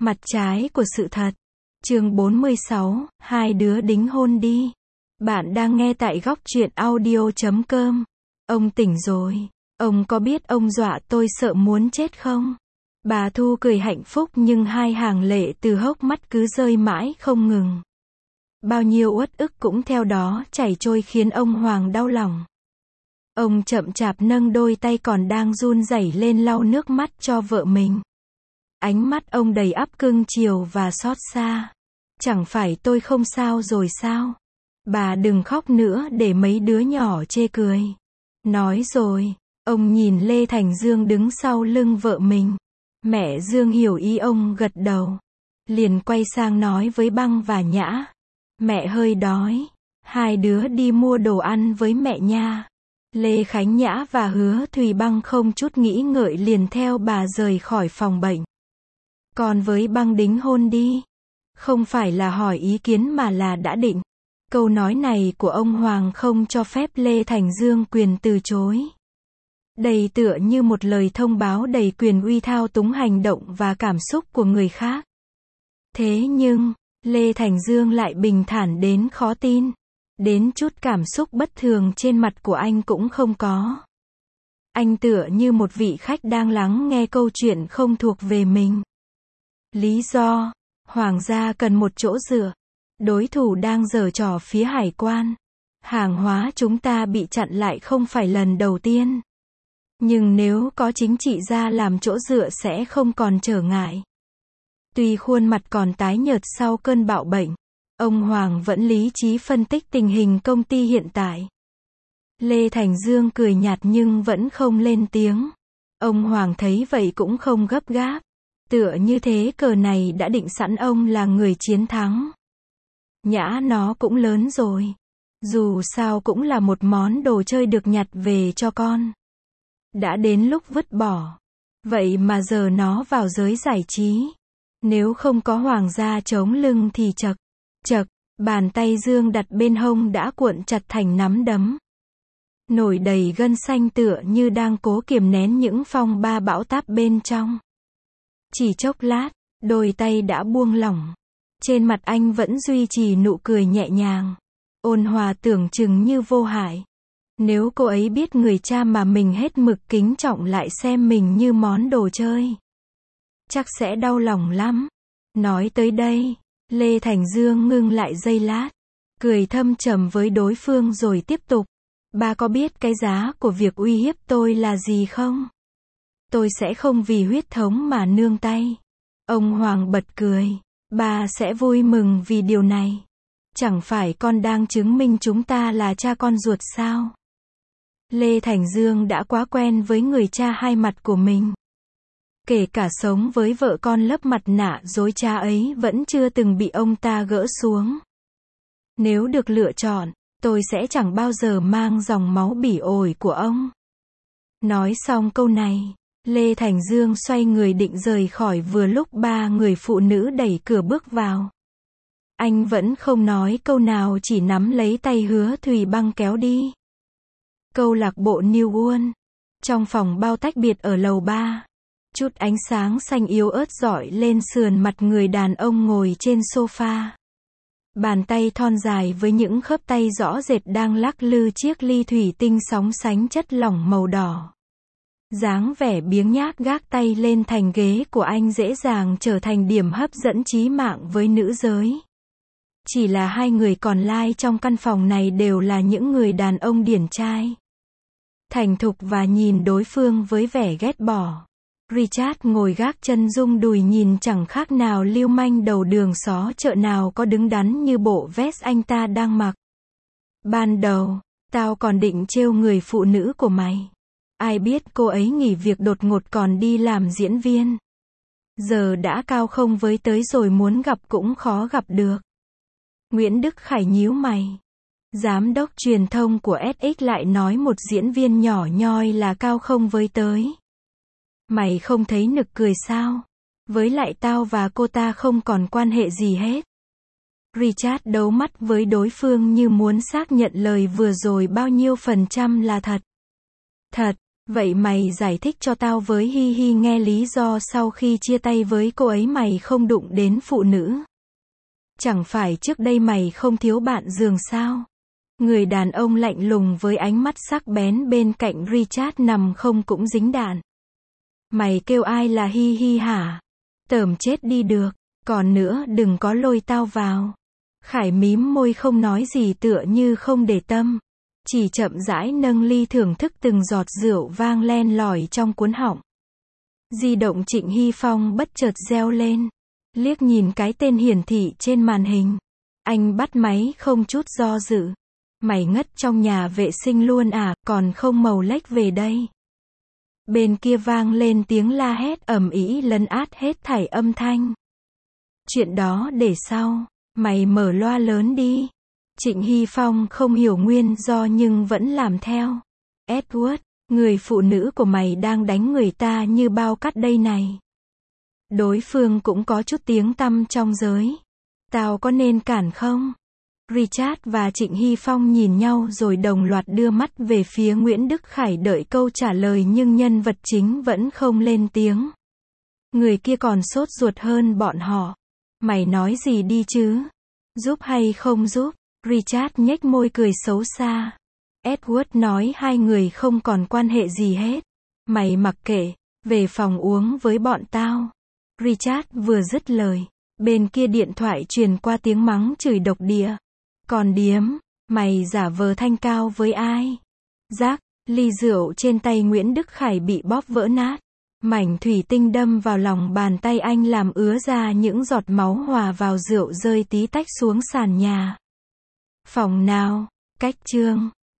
Mặt trái của sự thật. Chương 46, hai đứa đính hôn đi. Bạn đang nghe tại góc truyện audio.com. Ông tỉnh rồi. Ông có biết ông dọa tôi sợ muốn chết không? Bà Thu cười hạnh phúc nhưng hai hàng lệ từ hốc mắt cứ rơi mãi không ngừng. Bao nhiêu uất ức cũng theo đó chảy trôi khiến ông Hoàng đau lòng. Ông chậm chạp nâng đôi tay còn đang run rẩy lên lau nước mắt cho vợ mình. Ánh mắt ông đầy ắp cưng chiều và xót xa. Chẳng phải tôi không sao rồi sao? Bà đừng khóc nữa để mấy đứa nhỏ chê cười. Nói rồi, ông nhìn Lê Thành Dương đứng sau lưng vợ mình. Mẹ Dương hiểu ý ông gật đầu. Liền quay sang nói với Băng và Nhã. Mẹ hơi đói. Hai đứa đi mua đồ ăn với mẹ nha. Lê Khánh Nhã và Hứa Thùy Băng không chút nghĩ ngợi liền theo bà rời khỏi phòng bệnh. Còn với Băng đính hôn đi. Không phải là hỏi ý kiến mà là đã định. Câu nói này của ông Hoàng không cho phép Lê Thành Dương quyền từ chối. Đây tựa như một lời thông báo đầy quyền uy thao túng hành động và cảm xúc của người khác. Thế nhưng, Lê Thành Dương lại bình thản đến khó tin. Đến chút cảm xúc bất thường trên mặt của anh cũng không có. Anh tựa như một vị khách đang lắng nghe câu chuyện không thuộc về mình. Lý do, Hoàng gia cần một chỗ dựa. Đối thủ đang giở trò phía hải quan. Hàng hóa chúng ta bị chặn lại không phải lần đầu tiên. Nhưng nếu có chính trị gia làm chỗ dựa sẽ không còn trở ngại. Tuy khuôn mặt còn tái nhợt sau cơn bạo bệnh, ông Hoàng vẫn lý trí phân tích tình hình công ty hiện tại. Lê Thành Dương cười nhạt nhưng vẫn không lên tiếng. Ông Hoàng thấy vậy cũng không gấp gáp. Tựa như thế cờ này đã định sẵn ông là người chiến thắng. Nhã nó cũng lớn rồi. Dù sao cũng là một món đồ chơi được nhặt về cho con. Đã đến lúc vứt bỏ. Vậy mà giờ nó vào giới giải trí. Nếu không có Hoàng gia chống lưng thì chật, bàn tay Dương đặt bên hông đã cuộn chặt thành nắm đấm. Nổi đầy gân xanh tựa như đang cố kiềm nén những phong ba bão táp bên trong. Chỉ chốc lát, đôi tay đã buông lỏng. Trên mặt anh vẫn duy trì nụ cười nhẹ nhàng. Ôn hòa tưởng chừng như vô hại. Nếu cô ấy biết người cha mà mình hết mực kính trọng lại xem mình như món đồ chơi, chắc sẽ đau lòng lắm. Nói tới đây, Lê Thành Dương ngưng lại giây lát. Cười thâm trầm với đối phương rồi tiếp tục. Ba có biết cái giá của việc uy hiếp tôi là gì không? Tôi sẽ không vì huyết thống mà nương tay. Ông Hoàng bật cười. Ba sẽ vui mừng vì điều này. Chẳng phải con đang chứng minh chúng ta là cha con ruột sao? Lê Thành Dương đã quá quen với người cha hai mặt của mình. Kể cả sống với vợ con lấp mặt nạ dối trá ấy vẫn chưa từng bị ông ta gỡ xuống. Nếu được lựa chọn, tôi sẽ chẳng bao giờ mang dòng máu bỉ ổi của ông. Nói xong câu này, Lê Thành Dương xoay người định rời khỏi vừa lúc ba người phụ nữ đẩy cửa bước vào. Anh vẫn không nói câu nào chỉ nắm lấy tay Hứa Thùy Băng kéo đi. Câu lạc bộ New World. Trong phòng bao tách biệt ở lầu 3. Chút ánh sáng xanh yếu ớt rọi lên sườn mặt người đàn ông ngồi trên sofa. Bàn tay thon dài với những khớp tay rõ rệt đang lắc lư chiếc ly thủy tinh sóng sánh chất lỏng màu đỏ. Dáng vẻ biếng nhác gác tay lên thành ghế của anh dễ dàng trở thành điểm hấp dẫn chí mạng với nữ giới. Chỉ là hai người còn lại trong căn phòng này đều là những người đàn ông điển trai, thành thục và nhìn đối phương với vẻ ghét bỏ. Richard ngồi gác chân rung đùi nhìn chẳng khác nào lưu manh đầu đường xó chợ nào có đứng đắn như bộ vest anh ta đang mặc. Ban đầu, tao còn định trêu người phụ nữ của mày. Ai biết cô ấy nghỉ việc đột ngột còn đi làm diễn viên. Giờ đã cao không với tới rồi muốn gặp cũng khó gặp được. Nguyễn Đức Khải nhíu mày. Giám đốc truyền thông của SX lại nói một diễn viên nhỏ nhoi là cao không với tới. Mày không thấy nực cười sao? Với lại tao và cô ta không còn quan hệ gì hết. Richard đấu mắt với đối phương như muốn xác nhận lời vừa rồi bao nhiêu phần trăm là thật. Thật, Vậy mày giải thích cho tao với Hi Hi nghe lý do sau khi chia tay với cô ấy mày không đụng đến phụ nữ. Chẳng phải trước đây mày không thiếu bạn giường sao? Người đàn ông lạnh lùng với ánh mắt sắc bén bên cạnh Richard nằm không cũng dính đạn. Mày kêu ai là Hi Hi hả? Tởm chết đi được. Còn nữa đừng có lôi tao vào. Khải mím môi không nói gì tựa như không để tâm. Chỉ chậm rãi nâng ly thưởng thức từng giọt rượu vang len lỏi trong cuốn họng. Di động Trịnh Hy Phong bất chợt reo lên. Liếc nhìn cái tên hiển thị trên màn hình. Anh bắt máy không chút do dự. Mày ngất trong nhà vệ sinh luôn à, còn không màu lách về đây. Bên kia vang lên tiếng la hét ầm ĩ lấn át hết thảy âm thanh. Chuyện đó để sau, mày mở loa lớn đi. Trịnh Hy Phong không hiểu nguyên do nhưng vẫn làm theo. Edward, người phụ nữ của mày đang đánh người ta như bao cát đây này. Đối phương cũng có chút tiếng tăm trong giới. Tao có nên cản không? Richard và Trịnh Hy Phong nhìn nhau rồi đồng loạt đưa mắt về phía Nguyễn Đức Khải đợi câu trả lời nhưng nhân vật chính vẫn không lên tiếng. Người kia còn sốt ruột hơn bọn họ. Mày nói gì đi chứ? Giúp hay không giúp? Richard nhếch môi cười xấu xa. Edward nói hai người không còn quan hệ gì hết. Mày mặc kệ, về phòng uống với bọn tao. Richard vừa dứt lời. Bên kia điện thoại truyền qua tiếng mắng chửi độc địa. Còn điếm, mày giả vờ thanh cao với ai? Rác, ly rượu trên tay Nguyễn Đức Khải bị bóp vỡ nát. Mảnh thủy tinh đâm vào lòng bàn tay anh làm ứa ra những giọt máu hòa vào rượu rơi tí tách xuống sàn nhà. Phòng nào? Cách chương